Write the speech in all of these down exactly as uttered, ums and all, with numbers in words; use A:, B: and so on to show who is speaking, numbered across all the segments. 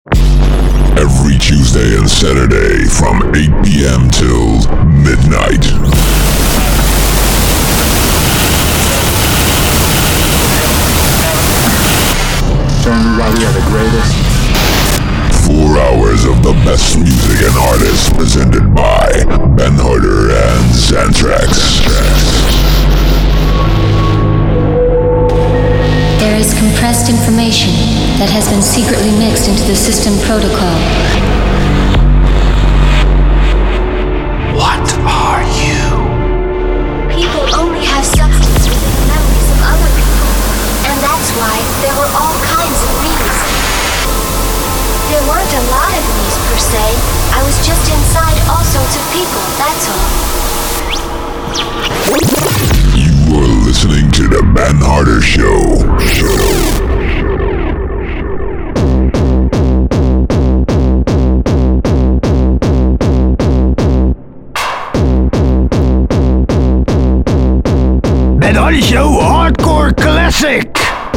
A: Every Tuesday and Saturday from eight p.m. till midnight.
B: Everybody are the greatest.
A: Four hours of the best music and artists presented by Ben Harder and Xantrax.
C: There is compressed information that has been secretly mixed into the system protocol.
D: What are you?
E: People only have substances with memories of other people, and that's why there were all kinds of me's. There weren't a lot of me's per se. I was just inside all sorts of people, that's all.
A: You are listening to the Ben Harder Show. Show.
F: Ben Harder Show Hardcore Classic.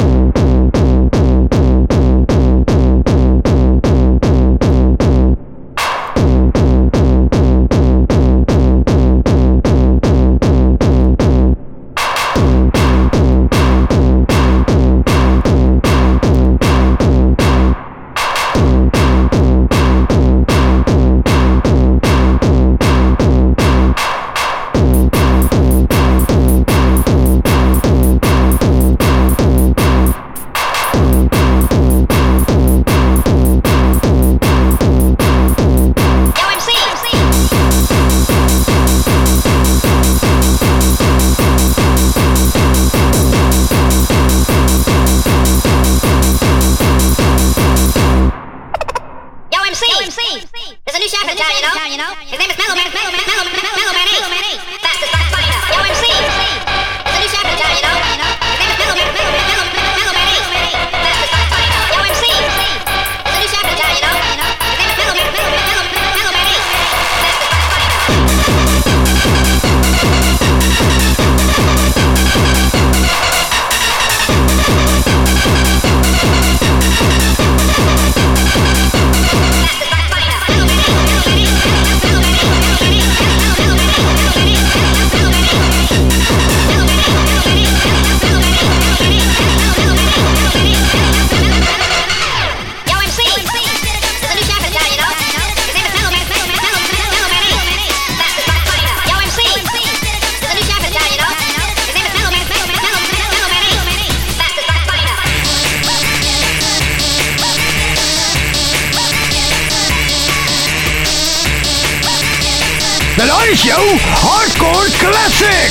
F: Ben Harder Show Hardcore Classic.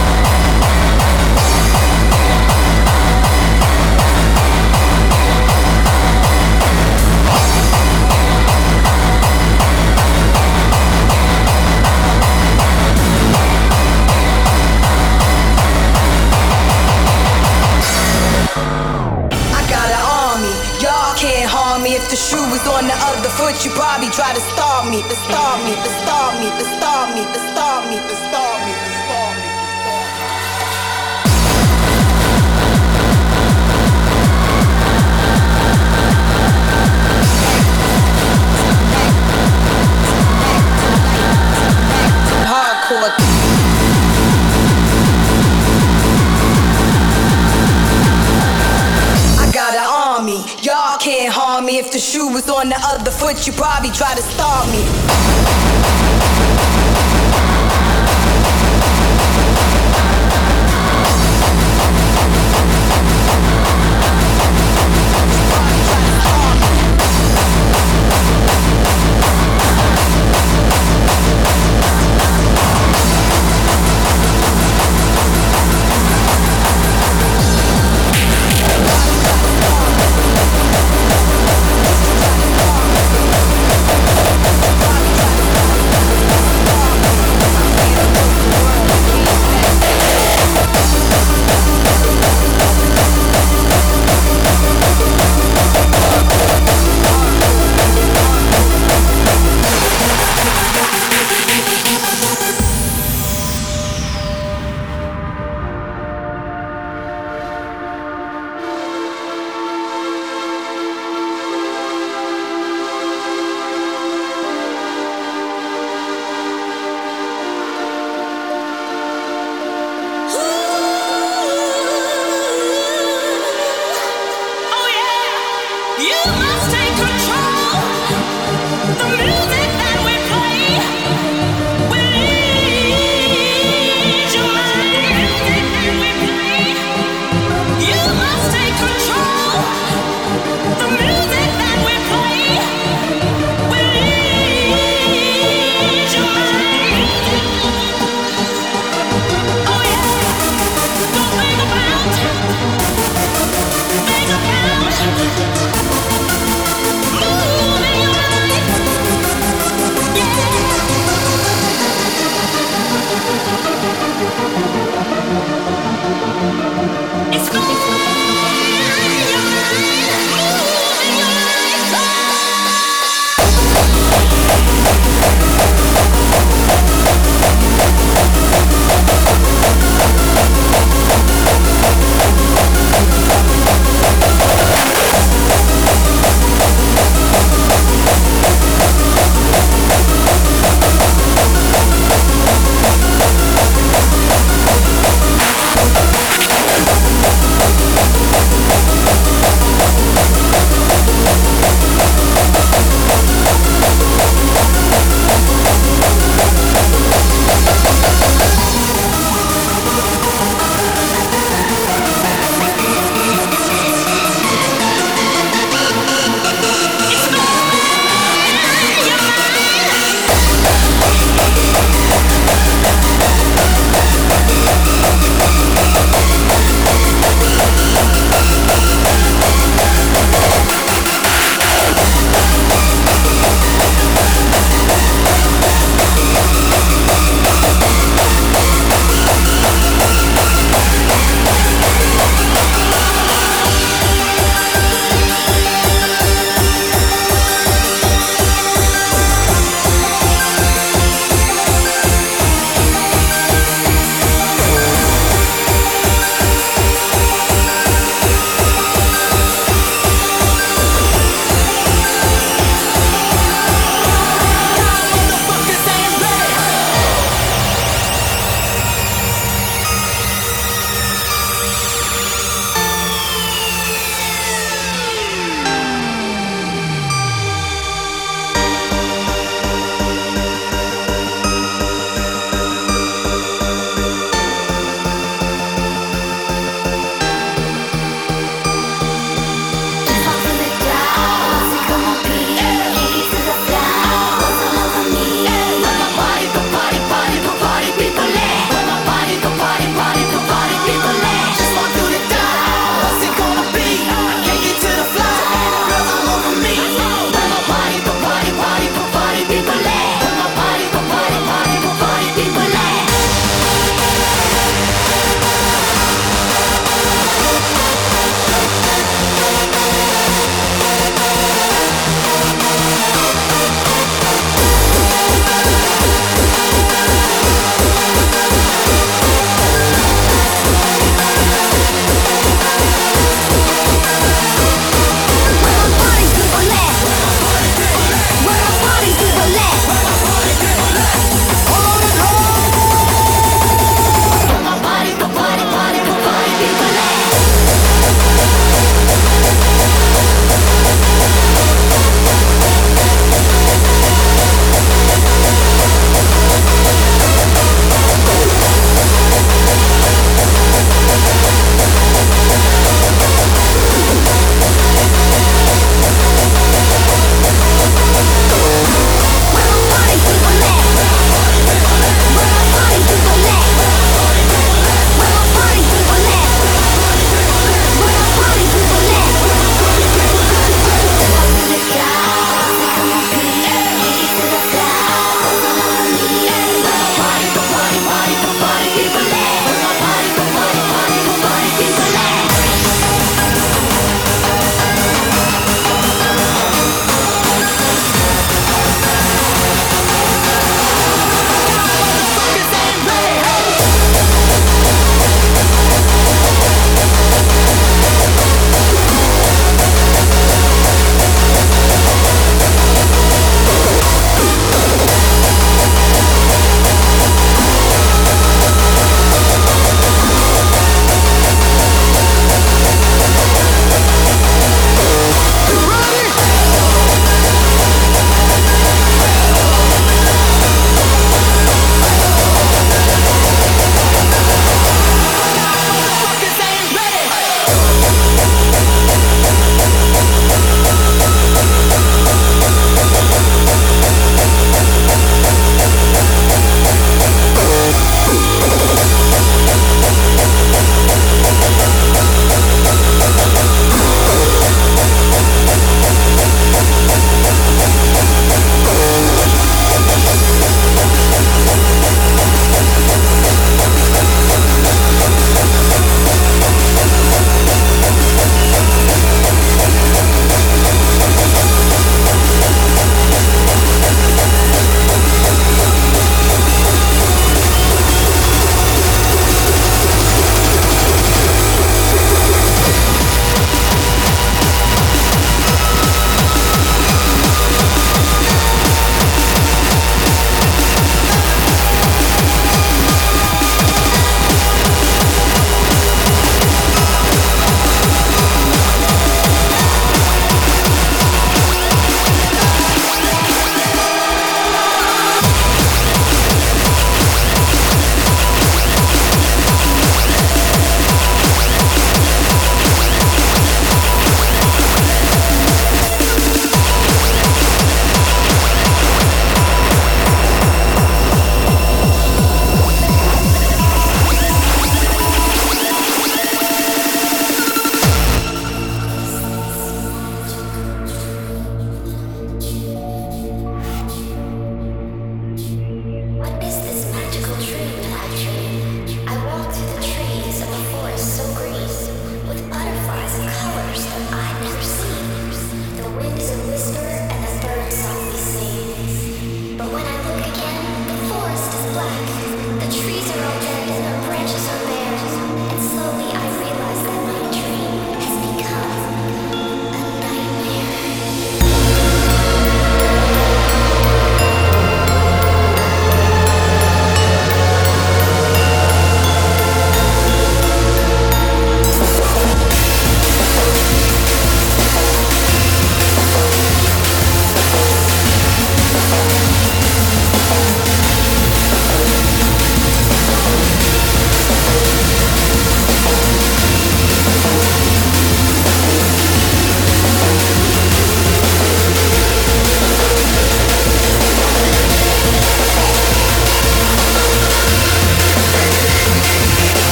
G: foot, you probably try to stop me, to stop me, to stop me, to stop me, to stop me, to stop me, to stop me. Hardcore. I got an army, y'all can't harm me. If the shoe was on the other foot, you probably try to stop me.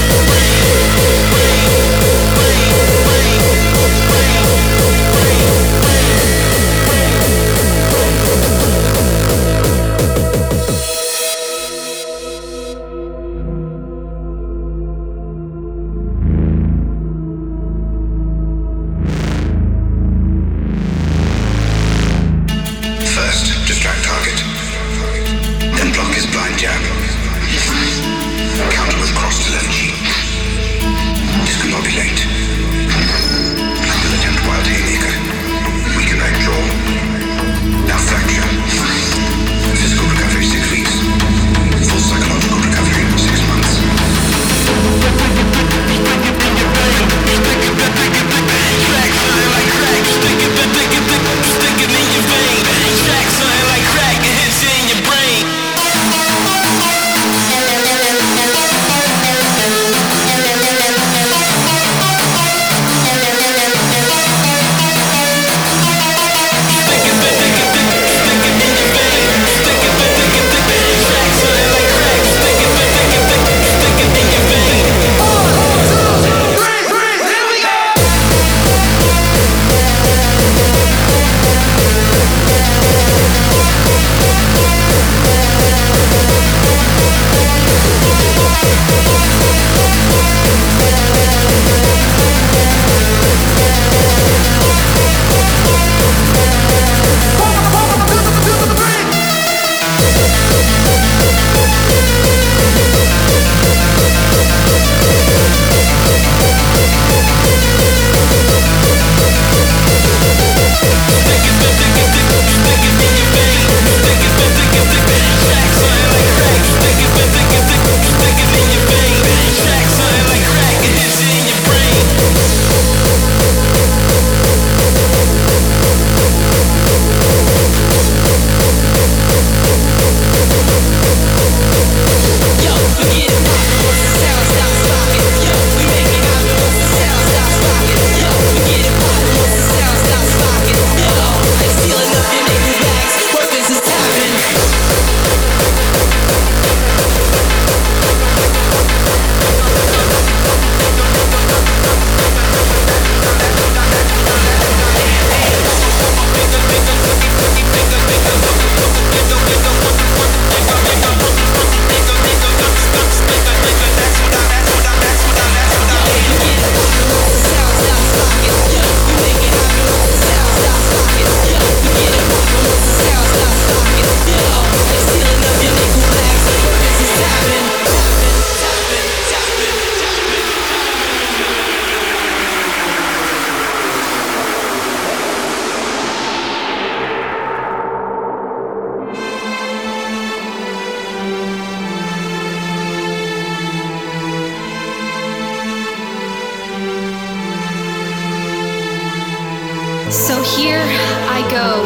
H: So here I go,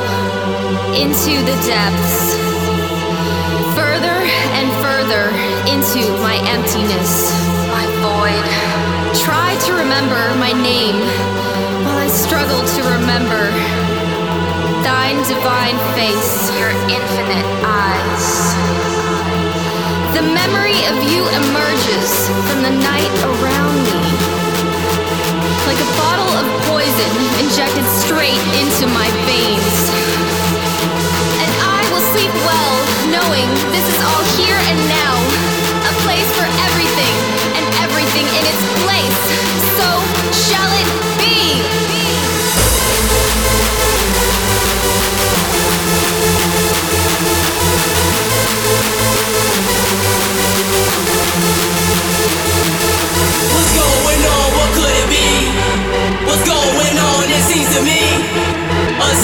H: into the depths, further and further into my emptiness, my void. Try to remember my name while I struggle to remember thine divine face, your infinite eyes. The memory of you emerges from the night around me, like a bottle of poison injected straight into my veins. And I will sleep well, knowing this is all here and now, a place for everything and everything in its place. So shall it be.
I: What's going on? What could it be? What's going on? It seems to me a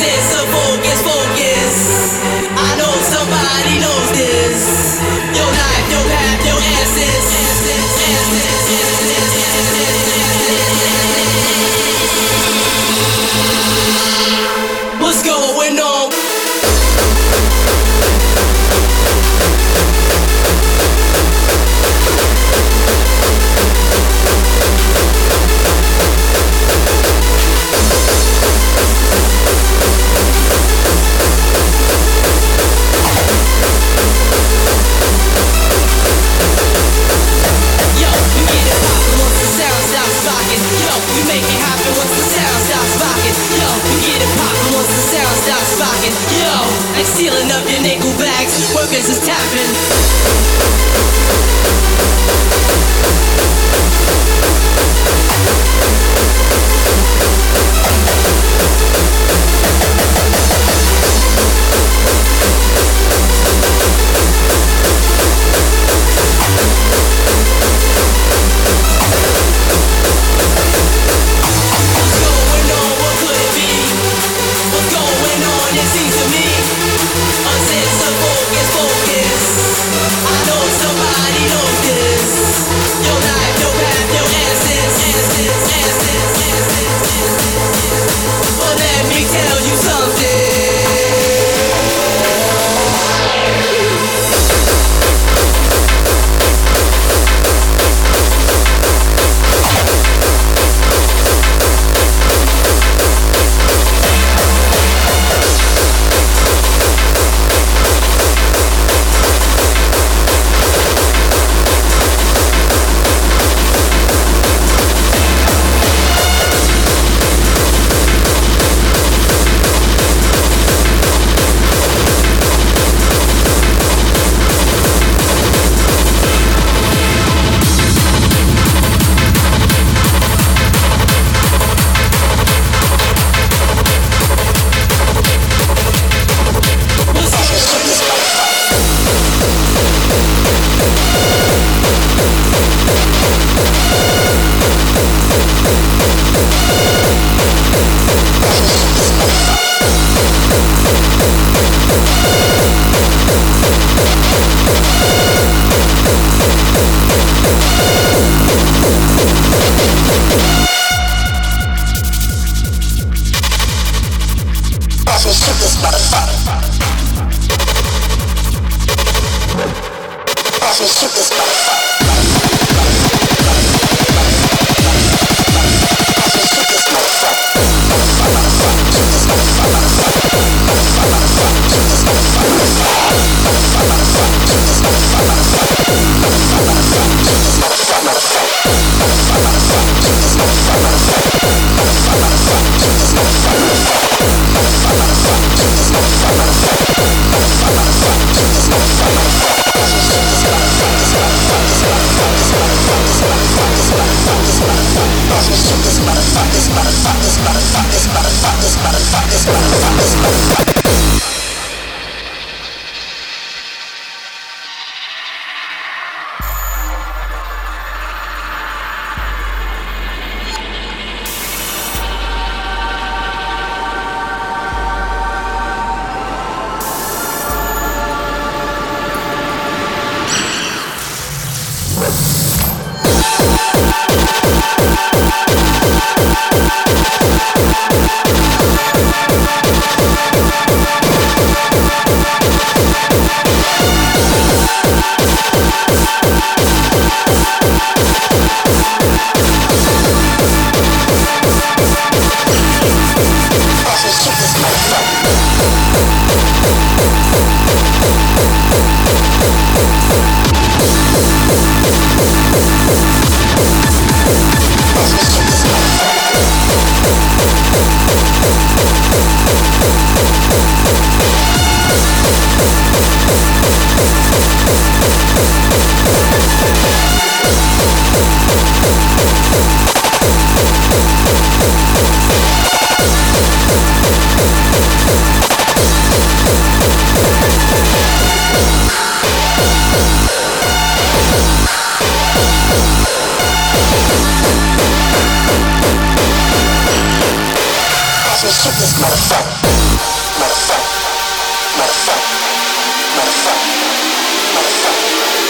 E: me shoot this motherfucker. Motherfucker. Motherfucker. Motherfucker. Motherfucker.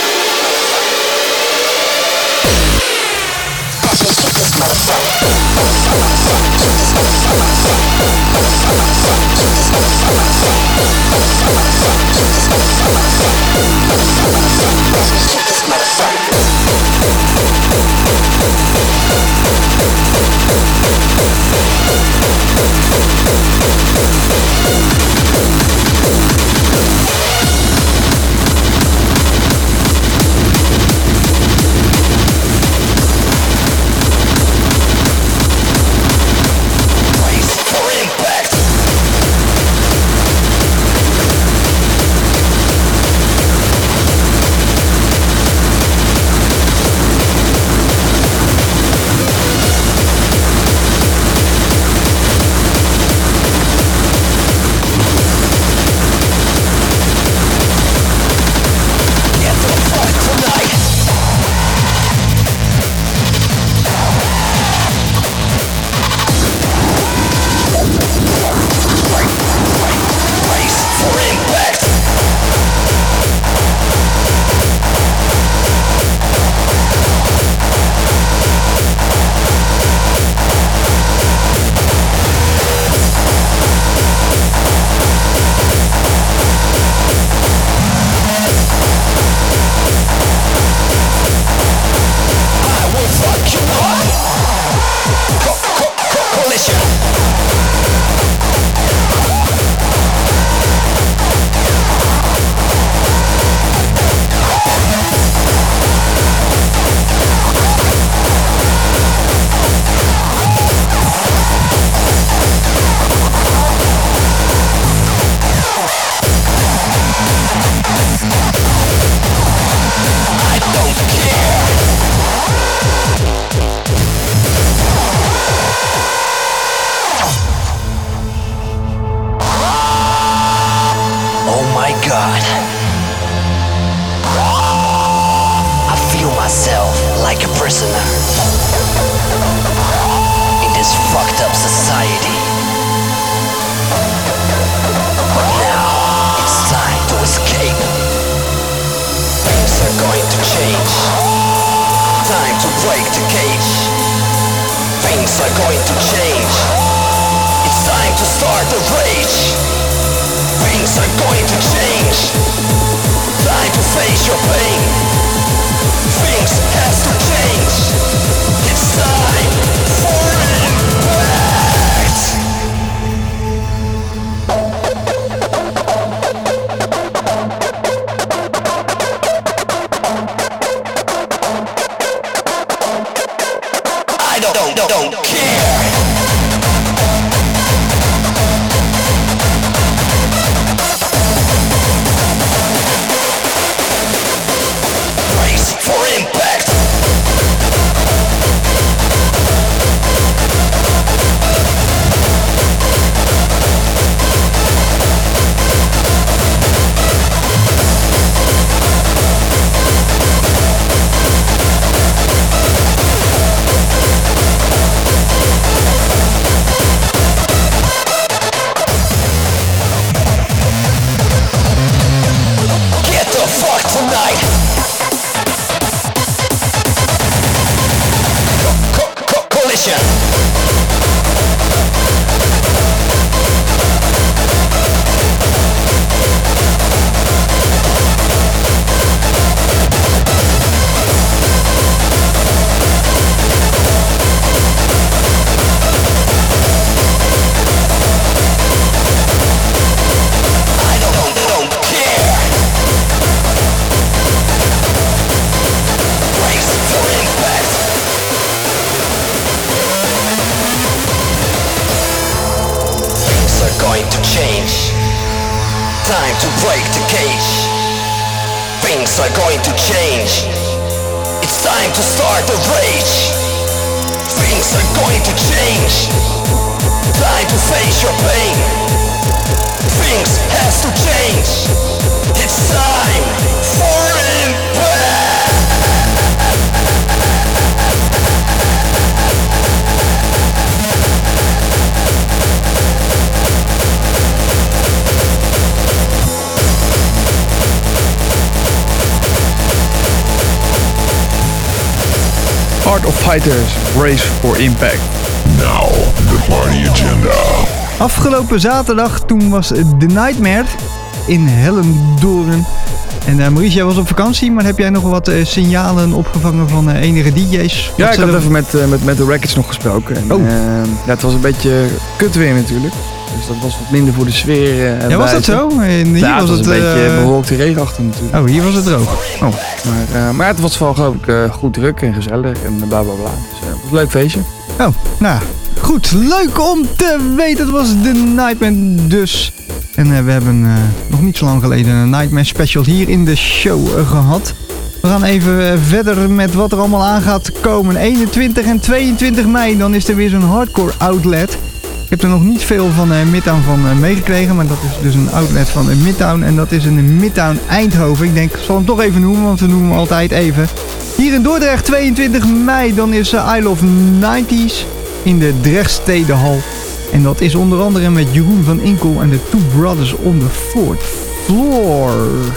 E: Watch me shoot this motherfucker. Shoot this motherfucker. Shoot this motherfucker. Shoot this motherfucker. Watch me shoot this motherfucker.
J: Art of Fighters, Race for Impact.
A: Now, the party agenda.
K: Afgelopen zaterdag, toen was The Nightmare in Hellendoorn. En uh, Maurice, jij was op vakantie, maar heb jij nog wat uh, signalen opgevangen van uh, enige D J's?
J: Ja,
K: Wat
J: ik had
K: er...
J: even met, uh, met, met de Records nog gesproken. En,
K: oh.
J: uh, ja, het was een beetje kut weer natuurlijk. Dus dat was wat minder voor de sfeer. Uh,
K: ja, was dat zo? En hier
J: ja,
K: was
J: het was
K: het
J: een
K: uh...
J: beetje bewolkte regenachtig natuurlijk.
K: Oh, hier was het droog.
J: Oh, maar, uh, maar het was vooral geloof ik uh, goed druk en gezellig en bla bla bla. Dus uh, het was een leuk feestje.
K: Oh, nou goed. Leuk om te weten. Het was The Nightmare dus. En uh, we hebben uh, nog niet zo lang geleden een Nightmare special hier in de show uh, gehad. We gaan even uh, verder met wat er allemaal aan gaat komen. eenentwintig en tweeëntwintig mei, dan is er weer zo'n hardcore outlet. Ik heb er nog niet veel van uh, Midtown van uh, meegekregen, maar dat is dus een outlet van uh, Midtown. En dat is in Midtown Eindhoven. Ik denk, ik zal hem toch even noemen, want we noemen hem altijd even. Hier in Dordrecht, tweeëntwintig mei, dan is uh, I Love nineties in de Drechtstedenhal. En dat is onder andere met Jeroen van Inkel en de Two Brothers on the Fourth Floor.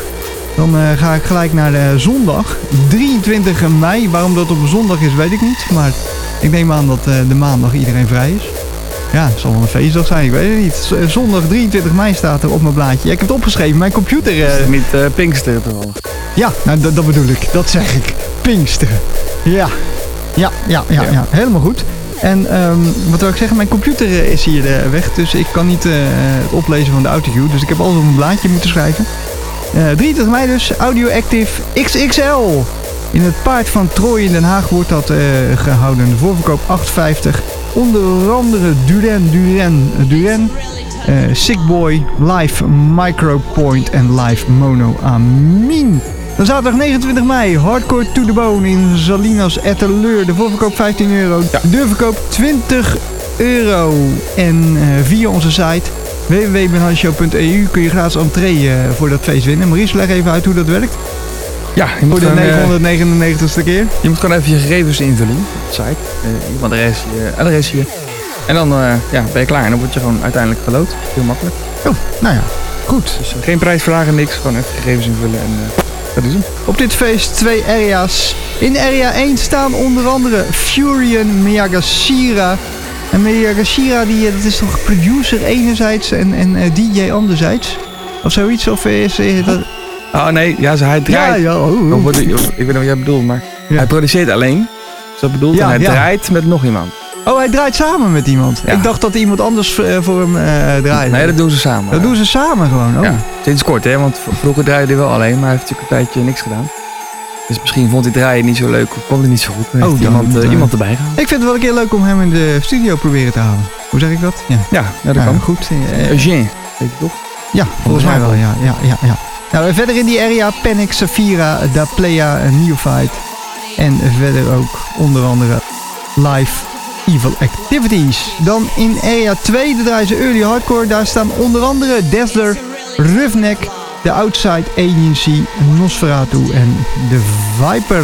K: Dan uh, ga ik gelijk naar de zondag, drieëntwintig mei. Waarom dat op een zondag is, weet ik niet. Maar ik neem aan dat uh, de maandag iedereen vrij is. Ja, het zal wel een feestdag zijn, ik weet het niet. Zondag drieëntwintig mei staat er op mijn blaadje. Ja, ik heb het opgeschreven, mijn computer... Uh...
J: Is het niet uh, Pinkster toevallig?
K: Ja, nou, dat, dat bedoel ik. Dat zeg ik. Pinksteren. Ja. Ja, ja, ja, ja. Helemaal goed. En um, wat wil ik zeggen, mijn computer uh, is hier uh, weg, dus ik kan niet uh, het oplezen van de autocue. Dus ik heb alles op een blaadje moeten schrijven. Uh, drieëntwintig mei dus, Audio Active X X L. In het Paard van Troje in Den Haag wordt dat uh, gehouden. De voorverkoop acht vijftig. Onder andere Duran, Duran, Duran, uh, Sickboy, Live Micropoint en Live Mono Amin. Dan zaterdag negenentwintig mei, Hardcore to the Bone in Salinas Etteleur. De voorverkoop vijftien euro, ja. De verkoop twintig euro. En uh, via onze site w w w punt ben hardy show punt e u kun je gratis entree uh, voor dat feest winnen. Maurice, leg even uit hoe dat werkt.
J: Ja, je moet
K: voor de
J: gewoon,
K: negenhonderdnegenennegentigste keer.
J: Je moet gewoon even je gegevens invullen op de site. Uh, je adres, je adres hier. En dan uh, ja, ben je klaar en dan word je gewoon uiteindelijk geloot. Heel makkelijk.
K: Oh, nou ja, goed.
J: Dus uh, geen prijsvragen, niks. Gewoon even gegevens invullen en uh, dat is hem.
K: Op dit feest twee area's. In area één staan onder andere Furion Miyagashira. En Miyagashira, die, dat is toch producer enerzijds en, en uh, D J anderzijds? Of zoiets? Of is uh, dat...
J: Oh nee, ja, zo hij draait.
K: Ja, ja, oh, oh.
J: Of, ik weet niet wat jij bedoelt, maar ja. Hij produceert alleen. Zo bedoelt ja, en hij ja. draait met nog iemand.
K: Oh, hij draait samen met iemand. Ja. Ik dacht dat iemand anders uh, voor hem uh, draait.
J: Nee, dat doen ze samen.
K: Dat doen ze samen gewoon. Oh.
J: Ja. Sinds kort, hè, want vroeger draaide hij wel alleen, maar hij heeft natuurlijk een tijdje niks gedaan. Dus misschien vond hij draaien niet zo leuk of kwam hij niet zo goed. Dan heeft oh, iemand, uh, iemand erbij gehaald.
K: Ik vind het wel een keer leuk om hem in de studio proberen te halen. Hoe zeg ik dat? Ja,
J: ja, ja dat ja, kan.
K: Goed. Uh,
J: Eugène, weet je toch?
K: Ja, volgens mij wel. Ja, ja, ja, ja. Nou, verder in die area Panic, Safira, Da Playa, Neophyte. En verder ook onder andere Live Evil Activities. Dan in area twee, de draaien ze Early Hardcore. Daar staan onder andere Dazzler, Roughneck, The Outside Agency, Nosferatu en The Viper.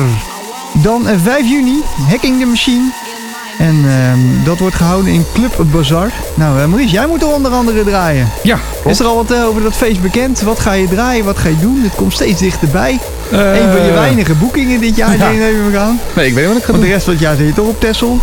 K: Dan vijf juni, Hacking the Machine. En um, dat wordt gehouden in Club Bazaar. Nou, uh, Maurice, jij moet er onder andere draaien.
J: Ja, klopt.
K: Is er al wat uh, over dat feest bekend? Wat ga je draaien? Wat ga je doen? Het komt steeds dichterbij. Uh, een van je weinige boekingen dit jaar, ja. Neem ik aan.
J: Nee, ik weet niet wat ik ga
K: Want
J: doen.
K: de rest van het jaar zit je toch op Texel?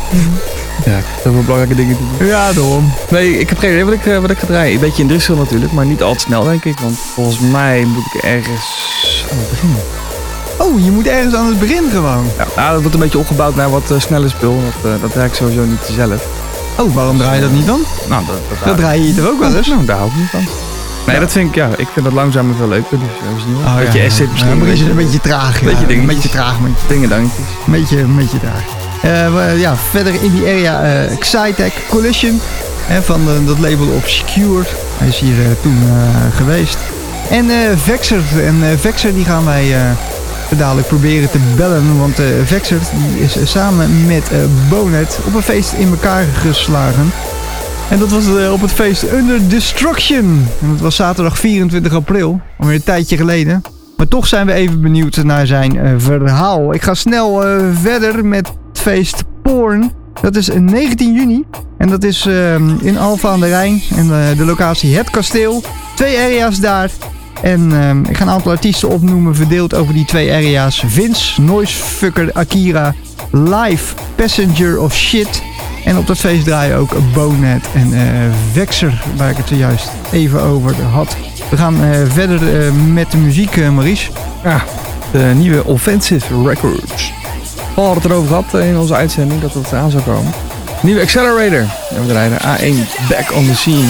J: Ja, ik heb heel veel belangrijke dingen te doen.
K: Ja, daarom.
J: Nee, ik heb geen idee wat ik, wat ik ga draaien. Een beetje in Brussel natuurlijk, maar niet al te snel denk ik. Want volgens mij moet ik ergens aan het begin.
K: Oh, je moet ergens aan het begin gewoon.
J: Ja, nou, dat wordt een beetje opgebouwd naar wat uh, snelle spul. Dat, uh, dat draai ik sowieso niet zelf.
K: Oh, waarom draai je dat niet dan?
J: Nou, dat, dat,
K: dat draai je hier toch ook wel eens?
J: Nou, daar hou ik niet van. Nee, ja. dat vind ik, ja, ik vind dat langzamer veel leuker. Dus uh, we zien wel.
K: Oh,
J: een beetje
K: ja,
J: acid misschien.
K: Ja, een, beetje, een beetje traag.
J: Een beetje
K: ja. Een beetje traag. Een beetje
J: dingen dankjes.
K: Een beetje, een beetje traag. Uh, ja, verder in die area uh, Xytech Collision. Hè, van uh, dat label Obscure. Hij is hier uh, toen uh, geweest. En uh, Vexer. En uh, Vexer die gaan wij... Uh, dadelijk proberen te bellen, want uh, Vexer die is uh, samen met uh, Bonet op een feest in elkaar geslagen. En dat was uh, op het feest Under Destruction. En dat was zaterdag vierentwintig april, alweer een tijdje geleden. Maar toch zijn we even benieuwd naar zijn uh, verhaal. Ik ga snel uh, verder met het feest Porn. Dat is negentien juni en dat is uh, in Alphen aan de Rijn. En uh, de locatie Het Kasteel. Twee area's daar. En um, ik ga een aantal artiesten opnoemen, verdeeld over die twee area's. Vince, Noisefucker, Akira, live Passenger of Shit. En op dat feest draaien ook Bonehead en uh, Vexer, waar ik het zojuist even over had. We gaan uh, verder uh, met de muziek, uh, Maurice.
J: Ja, de nieuwe Offensive Records. We hadden het erover gehad in onze uitzending dat het aan zou komen. Nieuwe Accelerator. En we draaien A één Back on the Scene.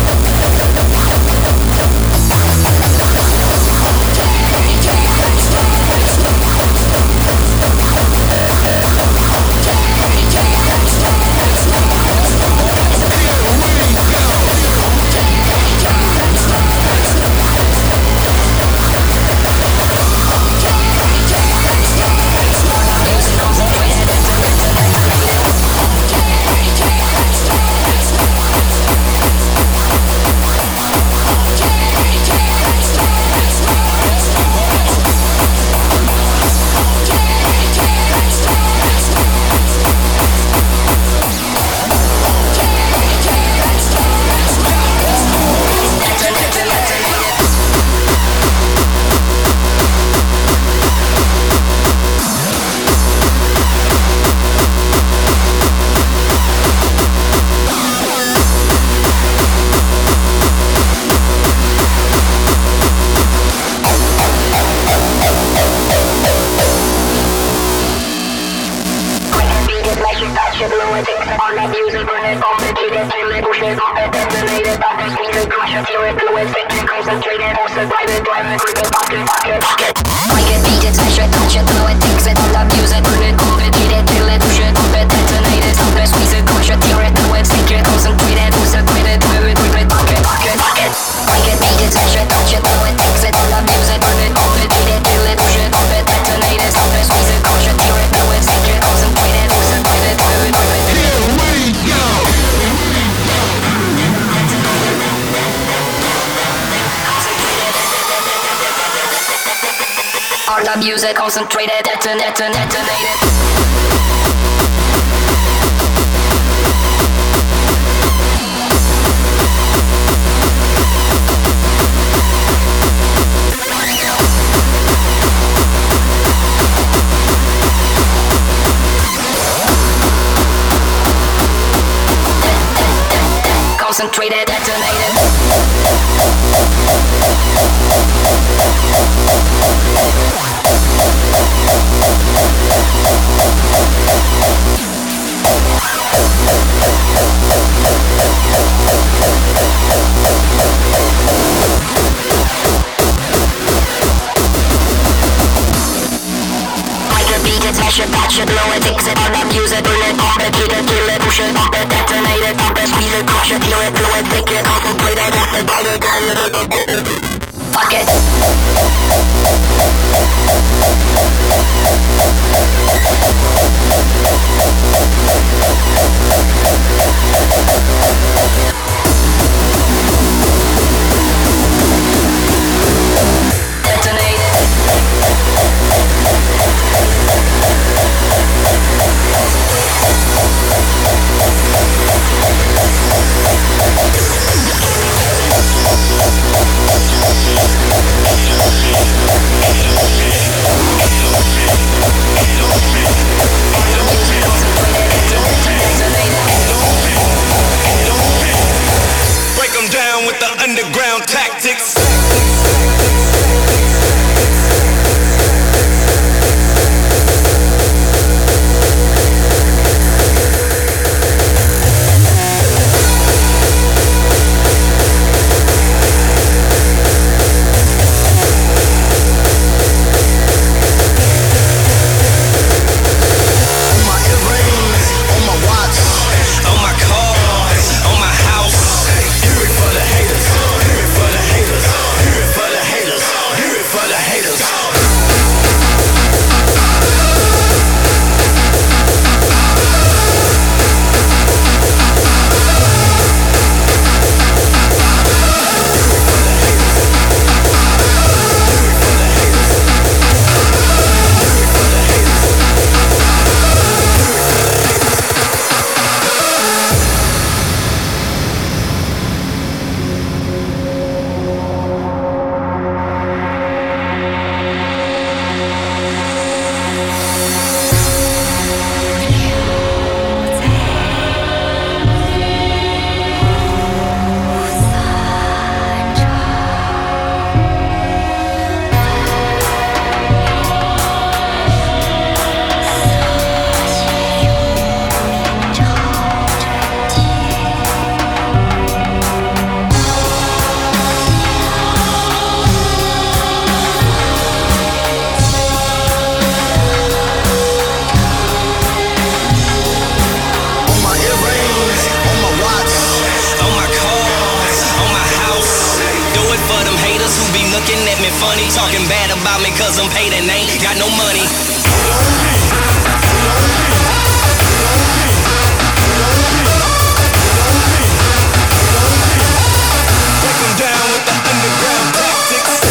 I: Stop.
H: Music concentrated, detonated, detonated. Concentrated, detonated. Smash it, patch it, blow it, fix it, all that music, burn it, pop it, heat it, kill it, push it, pop it, detonate it, pop it, squeeze it, crush it, heal it, blow it, take it, concentrate it, hit it, ball it, ball it, fuck it.
I: Break them down with the underground tactics.
L: Talking bad about me cause I'm paid and ain't got no money. Break them down with the underground tactics.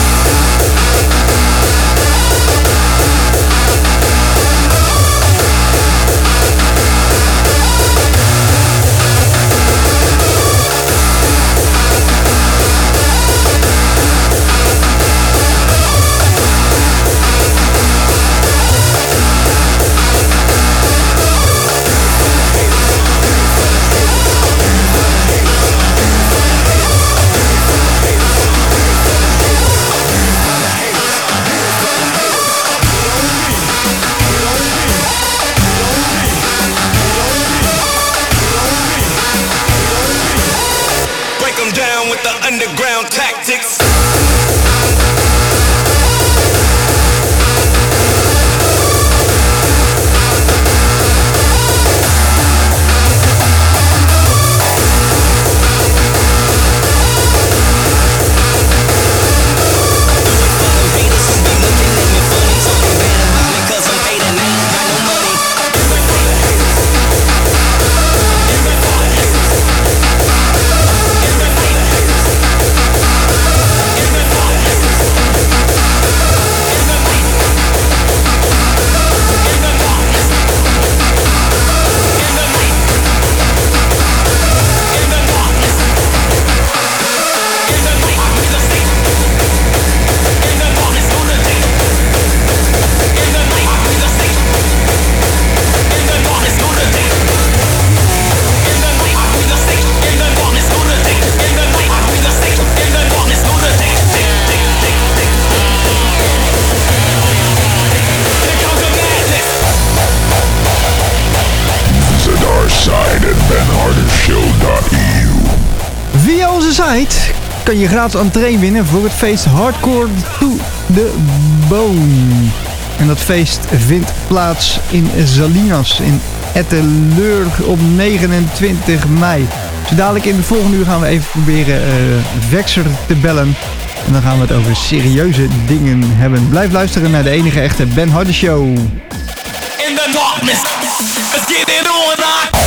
K: tijd kan je gratis entree winnen voor het feest Hardcore to the Bone. En dat feest vindt plaats in Salinas in Etteleur op negenentwintig mei. Zo dadelijk in de volgende uur gaan we even proberen uh, Vexer te bellen. En dan gaan we het over serieuze dingen hebben. Blijf luisteren naar de enige echte Ben Harder Show.
I: In the darkness, let's get it on.